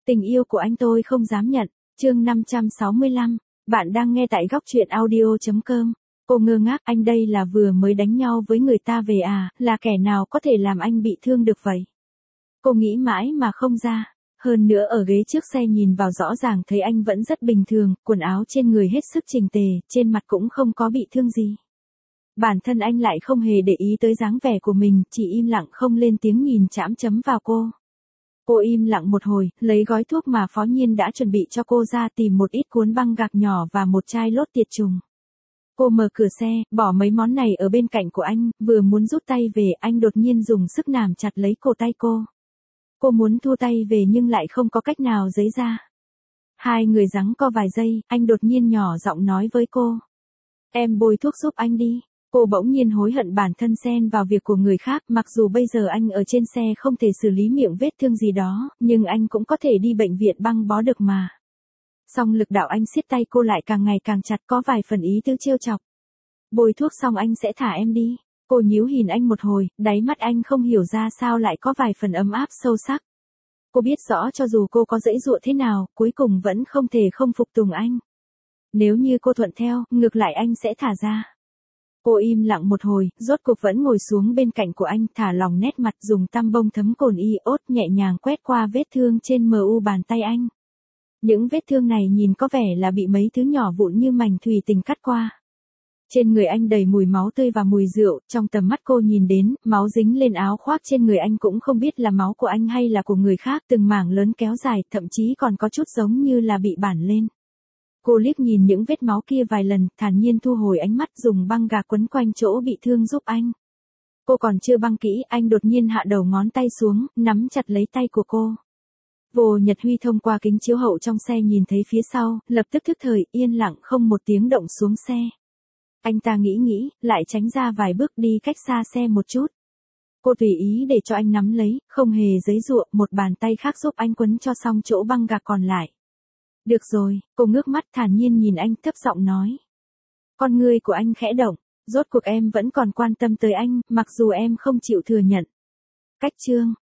Tình yêu của anh tôi không dám nhận. Chương 565. Bạn đang nghe tại góc truyện audio.com. Cô ngơ ngác, anh đây là vừa mới đánh nhau với người ta về à, là kẻ nào có thể làm anh bị thương được vậy? Cô nghĩ mãi mà không ra. Hơn nữa ở ghế trước xe nhìn vào rõ ràng thấy anh vẫn rất bình thường, quần áo trên người hết sức chỉnh tề, trên mặt cũng không có bị thương gì. Bản thân anh lại không hề để ý tới dáng vẻ của mình, chỉ im lặng không lên tiếng nhìn chăm chăm vào cô. Cô im lặng một hồi, lấy gói thuốc mà Phó Nhiên đã chuẩn bị cho cô ra tìm một ít cuốn băng gạc nhỏ và một chai lốt tiệt trùng. Cô mở cửa xe, bỏ mấy món này ở bên cạnh của anh, vừa muốn rút tay về, anh đột nhiên dùng sức nắm chặt lấy cổ tay cô. Cô muốn thu tay về nhưng lại không có cách nào giãy ra. Hai người giằng co vài giây, anh đột nhiên nhỏ giọng nói với cô. Em bôi thuốc giúp anh đi. Cô bỗng nhiên hối hận bản thân xen vào việc của người khác, mặc dù bây giờ anh ở trên xe không thể xử lý miệng vết thương gì đó, nhưng anh cũng có thể đi bệnh viện băng bó được mà. Song lực đạo anh siết tay cô lại càng ngày càng chặt, có vài phần ý tứ trêu chọc. Bôi thuốc xong anh sẽ thả em đi. Cô nhíu nhìn anh một hồi, đáy mắt anh không hiểu ra sao lại có vài phần ấm áp sâu sắc. Cô biết rõ cho dù cô có giãy giụa thế nào, cuối cùng vẫn không thể không phục tùng anh. Nếu như cô thuận theo, ngược lại anh sẽ thả ra. Cô im lặng một hồi, rốt cuộc vẫn ngồi xuống bên cạnh của anh, thả lỏng nét mặt, dùng tăm bông thấm cồn iốt nhẹ nhàng quét qua vết thương trên mu bàn tay anh. Những vết thương này nhìn có vẻ là bị mấy thứ nhỏ vụn như mảnh thủy tinh cắt qua. Trên người anh đầy mùi máu tươi và mùi rượu, trong tầm mắt cô nhìn đến, máu dính lên áo khoác trên người anh cũng không biết là máu của anh hay là của người khác, từng mảng lớn kéo dài, thậm chí còn có chút giống như là bị bản lên. Cô liếc nhìn những vết máu kia vài lần, thản nhiên thu hồi ánh mắt, dùng băng gạc quấn quanh chỗ bị thương giúp anh. Cô còn chưa băng kỹ, anh đột nhiên hạ đầu ngón tay xuống, nắm chặt lấy tay của cô. Vô Nhật Huy thông qua kính chiếu hậu trong xe nhìn thấy phía sau, lập tức thức thời, yên lặng không một tiếng động xuống xe. Anh ta nghĩ, lại tránh ra vài bước đi cách xa xe một chút. Cô tùy ý để cho anh nắm lấy, không hề giãy giụa, một bàn tay khác giúp anh quấn cho xong chỗ băng gạc còn lại. Được rồi, cô ngước mắt thản nhiên nhìn anh, thấp giọng nói. Con ngươi của anh khẽ động, rốt cuộc em vẫn còn quan tâm tới anh, mặc dù em không chịu thừa nhận. Cách chương.